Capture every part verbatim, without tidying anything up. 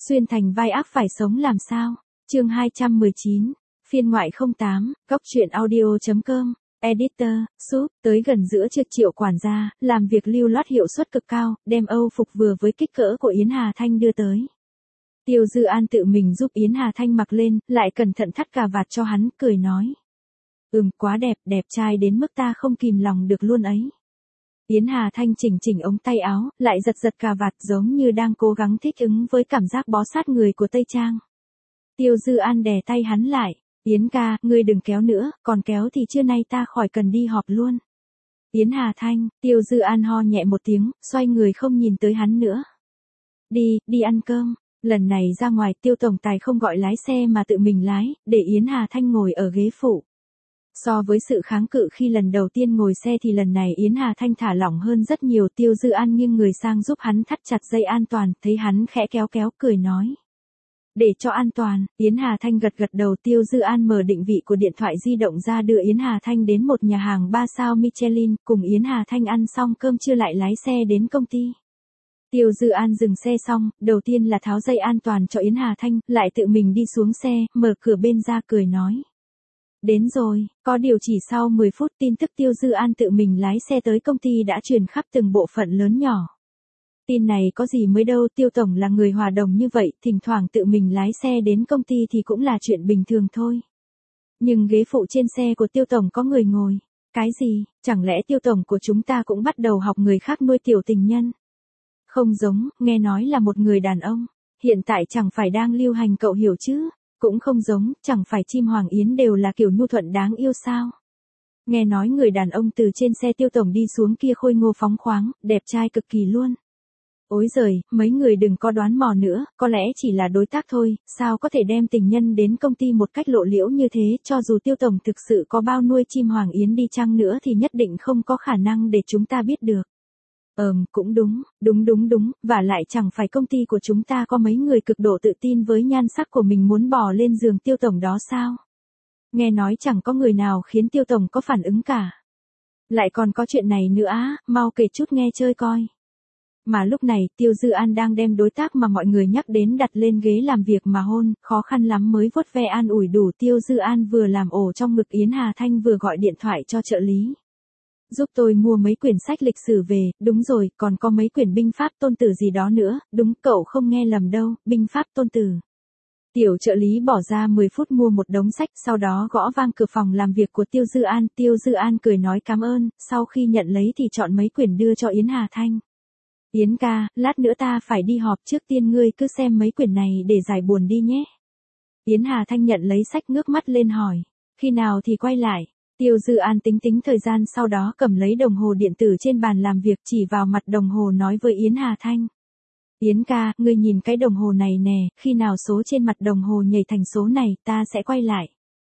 Xuyên thành vai ác phải sống làm sao? Chương hai trăm mười chín, phiên ngoại không tám, góc truyện audio chấm com, editor, súp, tới gần giữa trưa Triệu quản gia, làm việc lưu loát hiệu suất cực cao, đem Âu phục vừa với kích cỡ của Yến Hà Thanh đưa tới. Tiêu Dư An tự mình giúp Yến Hà Thanh mặc lên, lại cẩn thận thắt cà vạt cho hắn, cười nói. Ừm, quá đẹp, đẹp trai đến mức ta không kìm lòng được luôn ấy. Yến Hà Thanh chỉnh chỉnh ống tay áo, lại giật giật cà vạt giống như đang cố gắng thích ứng với cảm giác bó sát người của Tây Trang. Tiêu Dư An đè tay hắn lại. Yến ca, ngươi đừng kéo nữa, còn kéo thì trưa nay ta khỏi cần đi họp luôn. Yến Hà Thanh, Tiêu Dư An ho nhẹ một tiếng, xoay người không nhìn tới hắn nữa. Đi, đi ăn cơm. Lần này ra ngoài Tiêu tổng tài không gọi lái xe mà tự mình lái, để Yến Hà Thanh ngồi ở ghế phụ. So với sự kháng cự khi lần đầu tiên ngồi xe thì lần này Yến Hà Thanh thả lỏng hơn rất nhiều. Tiêu Dư An nghiêng người sang giúp hắn thắt chặt dây an toàn, thấy hắn khẽ kéo kéo cười nói. Để cho an toàn, Yến Hà Thanh gật gật đầu. Tiêu Dư An mở định vị của điện thoại di động ra đưa Yến Hà Thanh đến một nhà hàng ba sao Michelin, cùng Yến Hà Thanh ăn xong cơm trưa lại lái xe đến công ty. Tiêu Dư An dừng xe xong, đầu tiên là tháo dây an toàn cho Yến Hà Thanh, lại tự mình đi xuống xe, mở cửa bên ra cười nói. Đến rồi, có điều chỉ sau mười phút tin tức Tiêu Dư An tự mình lái xe tới công ty đã truyền khắp từng bộ phận lớn nhỏ. Tin này có gì mới đâu, Tiêu tổng là người hòa đồng như vậy, thỉnh thoảng tự mình lái xe đến công ty thì cũng là chuyện bình thường thôi. Nhưng ghế phụ trên xe của Tiêu tổng có người ngồi. Cái gì, chẳng lẽ Tiêu tổng của chúng ta cũng bắt đầu học người khác nuôi tiểu tình nhân? Không giống, nghe nói là một người đàn ông. Hiện tại chẳng phải đang lưu hành cậu hiểu chứ? Cũng không giống, chẳng phải chim hoàng yến đều là kiểu nhu thuận đáng yêu sao? Nghe nói người đàn ông từ trên xe Tiêu tổng đi xuống kia khôi ngô phóng khoáng, đẹp trai cực kỳ luôn. Ối giời, mấy người đừng có đoán mò nữa, có lẽ chỉ là đối tác thôi, sao có thể đem tình nhân đến công ty một cách lộ liễu như thế, cho dù Tiêu tổng thực sự có bao nuôi chim hoàng yến đi chăng nữa thì nhất định không có khả năng để chúng ta biết được. Ờm, cũng đúng, đúng đúng đúng, và lại chẳng phải công ty của chúng ta có mấy người cực độ tự tin với nhan sắc của mình muốn bò lên giường Tiêu tổng đó sao? Nghe nói chẳng có người nào khiến Tiêu tổng có phản ứng cả. Lại còn có chuyện này nữa á, mau kể chút nghe chơi coi. Mà lúc này Tiêu Dư An đang đem đối tác mà mọi người nhắc đến đặt lên ghế làm việc mà hôn, khó khăn lắm mới vuốt ve an ủi đủ. Tiêu Dư An vừa làm ổ trong ngực Yến Hà Thanh vừa gọi điện thoại cho trợ lý. Giúp tôi mua mấy quyển sách lịch sử về, đúng rồi, còn có mấy quyển binh pháp tôn tử gì đó nữa, đúng cậu không nghe lầm đâu, binh pháp tôn tử. Tiểu trợ lý bỏ ra mười phút mua một đống sách, sau đó gõ vang cửa phòng làm việc của Tiêu Dư An. Tiêu Dư An cười nói cảm ơn, sau khi nhận lấy thì chọn mấy quyển đưa cho Yến Hà Thanh. Yến ca, lát nữa ta phải đi họp, trước tiên ngươi cứ xem mấy quyển này để giải buồn đi nhé. Yến Hà Thanh nhận lấy sách ngước mắt lên hỏi, khi nào thì quay lại? Tiêu Dư An tính tính thời gian sau đó cầm lấy đồng hồ điện tử trên bàn làm việc chỉ vào mặt đồng hồ nói với Yến Hà Thanh. Yến ca, ngươi nhìn cái đồng hồ này nè, khi nào số trên mặt đồng hồ nhảy thành số này ta sẽ quay lại.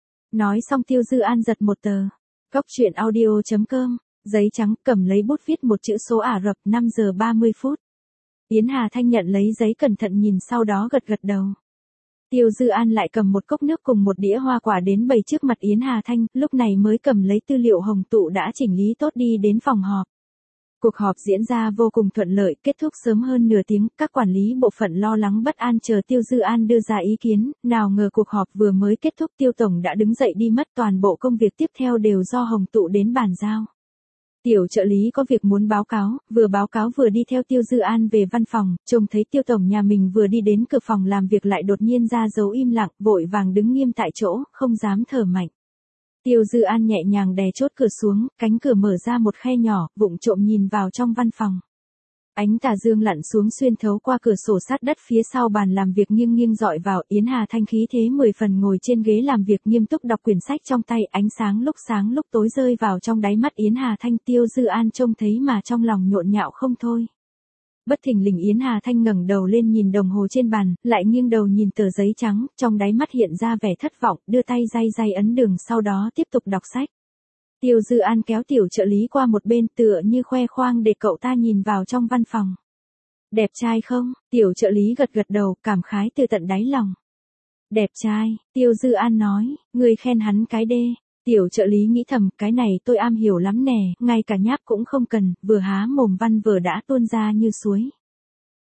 Nói xong Tiêu Dư An giật một tờ. Góc truyện audio chấm com. Giấy trắng, cầm lấy bút viết một chữ số Ả Rập, năm giờ ba mươi phút. Yến Hà Thanh nhận lấy giấy cẩn thận nhìn sau đó gật gật đầu. Tiêu Dư An lại cầm một cốc nước cùng một đĩa hoa quả đến bày trước mặt Yến Hà Thanh, lúc này mới cầm lấy tư liệu hồng tụ đã chỉnh lý tốt đi đến phòng họp. Cuộc họp diễn ra vô cùng thuận lợi, kết thúc sớm hơn nửa tiếng, các quản lý bộ phận lo lắng bất an chờ Tiêu Dư An đưa ra ý kiến, nào ngờ cuộc họp vừa mới kết thúc Tiêu tổng đã đứng dậy đi mất, toàn bộ công việc tiếp theo đều do hồng tụ đến bàn giao. Tiểu trợ lý có việc muốn báo cáo, vừa báo cáo vừa đi theo Tiêu Dư An về văn phòng, trông thấy Tiêu tổng nhà mình vừa đi đến cửa phòng làm việc lại đột nhiên ra dấu im lặng, vội vàng đứng nghiêm tại chỗ, không dám thở mạnh. Tiêu Dư An nhẹ nhàng đè chốt cửa xuống, cánh cửa mở ra một khe nhỏ, vụng trộm nhìn vào trong văn phòng. Ánh tà dương lặn xuống xuyên thấu qua cửa sổ sát đất phía sau bàn làm việc nghiêng nghiêng dọi vào. Yến Hà Thanh khí thế mười phần ngồi trên ghế làm việc nghiêm túc đọc quyển sách trong tay, ánh sáng lúc sáng lúc tối rơi vào trong đáy mắt Yến Hà Thanh. Tiêu Dư An trông thấy mà trong lòng nhộn nhạo không thôi. Bất thình lình Yến Hà Thanh ngẩng đầu lên nhìn đồng hồ trên bàn, lại nghiêng đầu nhìn tờ giấy trắng, trong đáy mắt hiện ra vẻ thất vọng, đưa tay day day ấn đường sau đó tiếp tục đọc sách. Tiêu Dư An kéo tiểu trợ lý qua một bên tựa như khoe khoang để cậu ta nhìn vào trong văn phòng. Đẹp trai không? Tiểu trợ lý gật gật đầu, cảm khái từ tận đáy lòng. Đẹp trai, Tiêu Dư An nói, người khen hắn cái đê. Tiểu trợ lý nghĩ thầm, cái này tôi am hiểu lắm nè, ngay cả nháp cũng không cần, vừa há mồm văn vở đã tuôn ra như suối.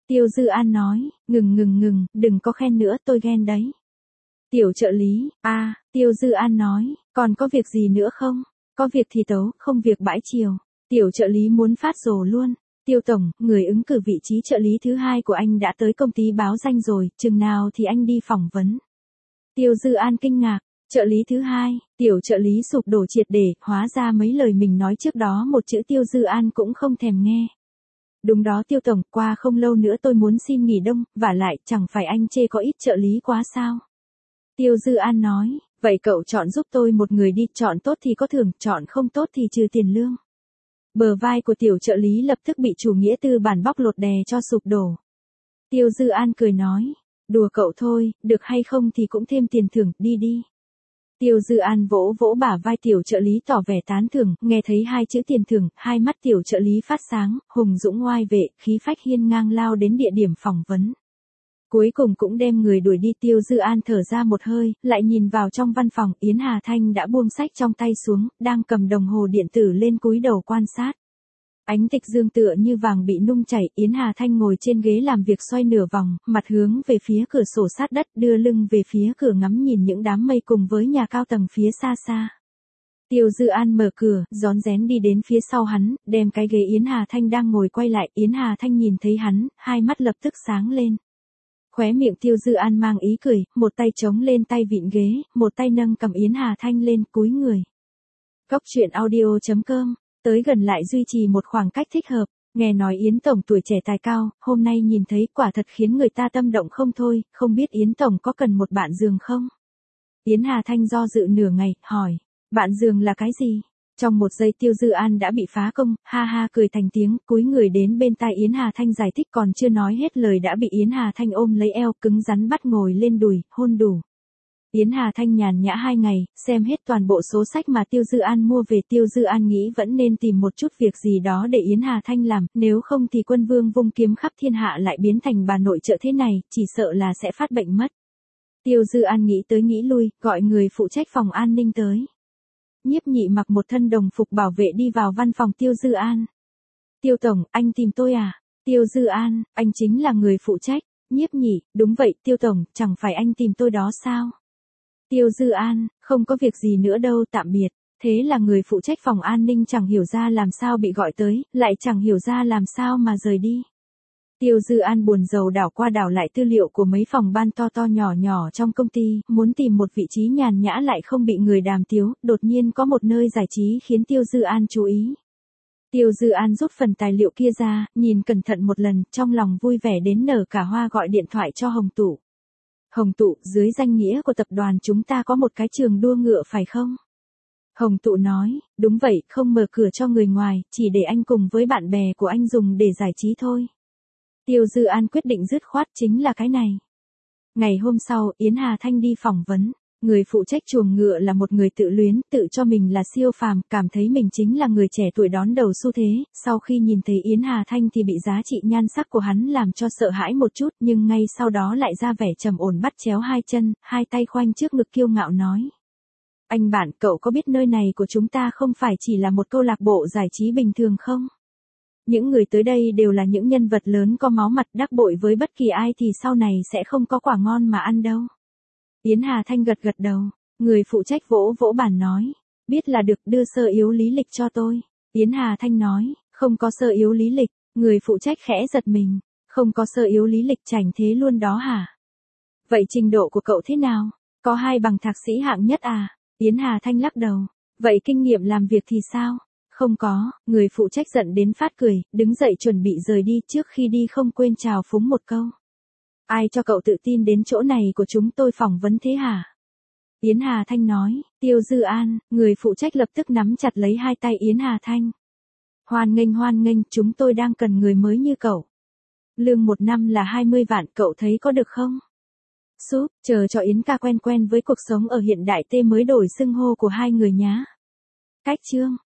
Tiêu Dư An nói, ngừng ngừng ngừng, đừng có khen nữa, tôi ghen đấy. Tiểu trợ lý, a, à, Tiêu Dư An nói, còn có việc gì nữa không? Có việc thì tấu, không việc bãi chiều. Tiểu trợ lý muốn phát rồ luôn. Tiêu tổng, người ứng cử vị trí trợ lý thứ hai của anh đã tới công ty báo danh rồi, chừng nào thì anh đi phỏng vấn. Tiêu Dư An kinh ngạc, trợ lý thứ hai, tiểu trợ lý sụp đổ triệt để, hóa ra mấy lời mình nói trước đó một chữ Tiêu Dư An cũng không thèm nghe. Đúng đó Tiêu tổng, qua không lâu nữa tôi muốn xin nghỉ đông, vả lại, chẳng phải anh chê có ít trợ lý quá sao? Tiêu Dư An nói, vậy cậu chọn giúp tôi một người đi, chọn tốt thì có thưởng, chọn không tốt thì trừ tiền lương. Bờ vai của tiểu trợ lý lập tức bị chủ nghĩa tư bản bóc lột đè cho sụp đổ. Tiêu Dư An cười nói, đùa cậu thôi, được hay không thì cũng thêm tiền thưởng, đi đi. Tiêu Dư An vỗ vỗ bả vai tiểu trợ lý tỏ vẻ tán thưởng, nghe thấy hai chữ tiền thưởng, hai mắt tiểu trợ lý phát sáng, hùng dũng oai vệ, khí phách hiên ngang lao đến địa điểm phỏng vấn. Cuối cùng cũng đem người đuổi đi. Tiêu Dư An thở ra một hơi, lại nhìn vào trong văn phòng, Yến Hà Thanh đã buông sách trong tay xuống, đang cầm đồng hồ điện tử lên cúi đầu quan sát. Ánh tịch dương tựa như vàng bị nung chảy, Yến Hà Thanh ngồi trên ghế làm việc xoay nửa vòng, mặt hướng về phía cửa sổ sát đất, đưa lưng về phía cửa ngắm nhìn những đám mây cùng với nhà cao tầng phía xa xa. Tiêu Dư An mở cửa, rón rén đi đến phía sau hắn, đem cái ghế Yến Hà Thanh đang ngồi quay lại, Yến Hà Thanh nhìn thấy hắn, hai mắt lập tức sáng lên. Khóe miệng Tiêu Dư An mang ý cười, một tay chống lên tay vịn ghế, một tay nâng cầm Yến Hà Thanh lên, cúi người. Cốc truyện audio chấm com, tới gần lại duy trì một khoảng cách thích hợp, nghe nói Yến Tổng tuổi trẻ tài cao, hôm nay nhìn thấy quả thật khiến người ta tâm động không thôi, không biết Yến Tổng có cần một bạn giường không? Yến Hà Thanh do dự nửa ngày, hỏi, bạn giường là cái gì? Trong một giây Tiêu Dư An đã bị phá công, ha ha cười thành tiếng, cúi người đến bên tai Yến Hà Thanh giải thích, còn chưa nói hết lời đã bị Yến Hà Thanh ôm lấy eo, cứng rắn bắt ngồi lên đùi, hôn đủ. Yến Hà Thanh nhàn nhã hai ngày, xem hết toàn bộ số sách mà Tiêu Dư An mua về. Tiêu Dư An nghĩ vẫn nên tìm một chút việc gì đó để Yến Hà Thanh làm, nếu không thì quân vương vung kiếm khắp thiên hạ lại biến thành bà nội trợ thế này, chỉ sợ là sẽ phát bệnh mất. Tiêu Dư An nghĩ tới nghĩ lui, gọi người phụ trách phòng an ninh tới. Nhiếp Nhị mặc một thân đồng phục bảo vệ đi vào văn phòng Tiêu Dư An. Tiêu tổng, anh tìm tôi à? Tiêu Dư An, anh chính là người phụ trách. Nhiếp Nhị, đúng vậy, Tiêu tổng, chẳng phải anh tìm tôi đó sao? Tiêu Dư An, không có việc gì nữa đâu, tạm biệt. Thế là người phụ trách phòng an ninh chẳng hiểu ra làm sao bị gọi tới, lại chẳng hiểu ra làm sao mà rời đi. Tiêu Dư An buồn rầu đảo qua đảo lại tư liệu của mấy phòng ban to to nhỏ nhỏ trong công ty, muốn tìm một vị trí nhàn nhã lại không bị người đàm tiếu, đột nhiên có một nơi giải trí khiến Tiêu Dư An chú ý. Tiêu Dư An rút phần tài liệu kia ra, nhìn cẩn thận một lần, trong lòng vui vẻ đến nở cả hoa, gọi điện thoại cho Hồng Tụ. Hồng Tụ, dưới danh nghĩa của tập đoàn chúng ta có một cái trường đua ngựa phải không? Hồng Tụ nói, đúng vậy, không mở cửa cho người ngoài, chỉ để anh cùng với bạn bè của anh dùng để giải trí thôi. Tiêu Dư An quyết định dứt khoát chính là cái này. Ngày hôm sau, Yến Hà Thanh đi phỏng vấn. Người phụ trách chuồng ngựa là một người tự luyến, tự cho mình là siêu phàm, cảm thấy mình chính là người trẻ tuổi đón đầu xu thế. Sau khi nhìn thấy Yến Hà Thanh thì bị giá trị nhan sắc của hắn làm cho sợ hãi một chút, nhưng ngay sau đó lại ra vẻ trầm ổn, bắt chéo hai chân, hai tay khoanh trước ngực kiêu ngạo nói. Anh bạn, cậu có biết nơi này của chúng ta không phải chỉ là một câu lạc bộ giải trí bình thường không? Những người tới đây đều là những nhân vật lớn có máu mặt, đắc tội với bất kỳ ai thì sau này sẽ không có quả ngon mà ăn đâu. Yến Hà Thanh gật gật đầu, người phụ trách vỗ vỗ bàn nói, biết là được, đưa sơ yếu lý lịch cho tôi. Yến Hà Thanh nói, không có sơ yếu lý lịch, người phụ trách khẽ giật mình, không có sơ yếu lý lịch, chảnh thế luôn đó hả? Vậy trình độ của cậu thế nào? Có hai bằng thạc sĩ hạng nhất à? Yến Hà Thanh lắc đầu, vậy kinh nghiệm làm việc thì sao? Không có, người phụ trách giận đến phát cười, đứng dậy chuẩn bị rời đi, trước khi đi không quên chào phúng một câu. Ai cho cậu tự tin đến chỗ này của chúng tôi phỏng vấn thế hả? Yến Hà Thanh nói, Tiêu Dư An, người phụ trách lập tức nắm chặt lấy hai tay Yến Hà Thanh. Hoan nghênh hoan nghênh, chúng tôi đang cần người mới như cậu. Lương một năm là hai mươi vạn, cậu thấy có được không? Súp, chờ cho Yến ca quen quen với cuộc sống ở hiện đại tê mới đổi xưng hô của hai người nhá. Cách chương.